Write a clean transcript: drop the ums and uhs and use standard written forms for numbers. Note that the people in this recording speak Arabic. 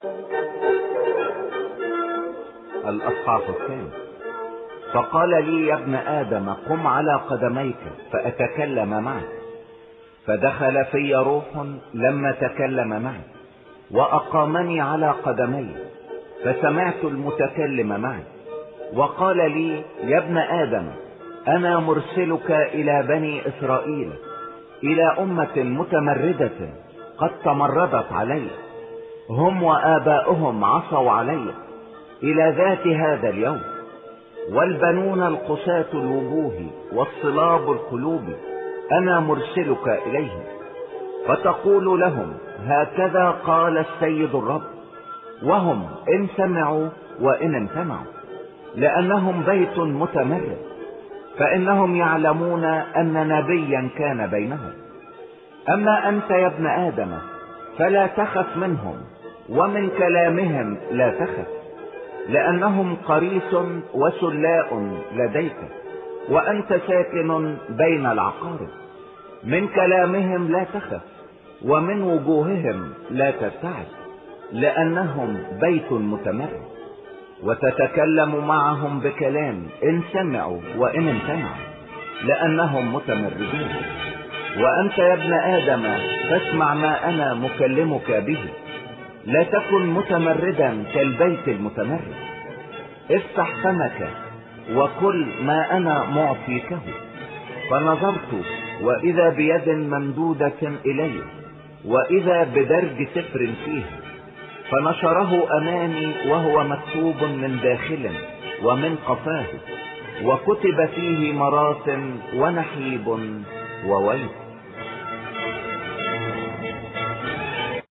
الأصحاح الثاني. فقال لي: يا ابن آدم، قم على قدميك فأتكلم معك. فدخل في روح لما تكلم معي وأقامني على قدمي، فسمعت المتكلم معي وقال لي: يا ابن آدم، أنا مرسلك إلى بني إسرائيل، إلى أمة متمردة قد تمردت علي، هم وآباؤهم عصوا علي إلى ذات هذا اليوم. والبنون القساة الوجوه والصلاب القلوب أنا مرسلك إليهم، فتقول لهم: هكذا قال السيد الرب. وهم إن سمعوا وإن امتنعوا، لأنهم بيت متمرد، فإنهم يعلمون أن نبيا كان بينهم. أما أنت يا ابن آدم فلا تخف منهم، ومن كلامهم لا تخف، لأنهم قريص وسلاء لديك، وأنت ساكن بين العقارب. من كلامهم لا تخف، ومن وجوههم لا ترتعد، لأنهم بيت متمرد. وتتكلم معهم بكلام إن سمعوا وإن امتنعوا، لأنهم متمردون. وأنت يا ابن آدم فاسمع ما أنا مكلمك به، لا تكن متمردا كالبيت المتمرد. افتح فمك وكل ما أنا معطيكه. فنظرت وإذا بيد ممدودة إلي، وإذا بدرج سفر فيه، فنشره أمامي وهو مكتوب من داخل ومن قفاه، وكتب فيه مراسم ونحيب وويل.